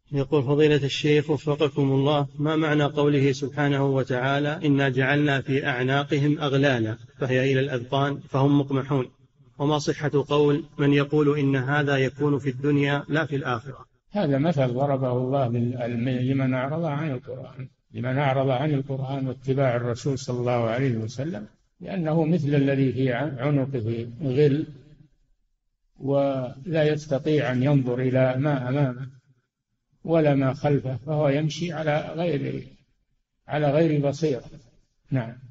يقول فضيلة الشيخ وفقكم الله، ما معنى قوله سبحانه وتعالى إنا جعلنا في أعناقهم أغلالا فهي إلى الأذقان فهم مقمحون؟ وما صحة قول من يقول إن هذا يكون في الدنيا لا في الآخرة؟ هذا مثل ضربه الله لمن أعرض عن القرآن، لمن أعرض عن القرآن واتباع الرسول صلى الله عليه وسلم، لأنه مثل الذي في عنقه غل ولا يستطيع أن ينظر إلى ما أمامه ولا ما خلفه، فهو يمشي على غير بصيرة. نعم.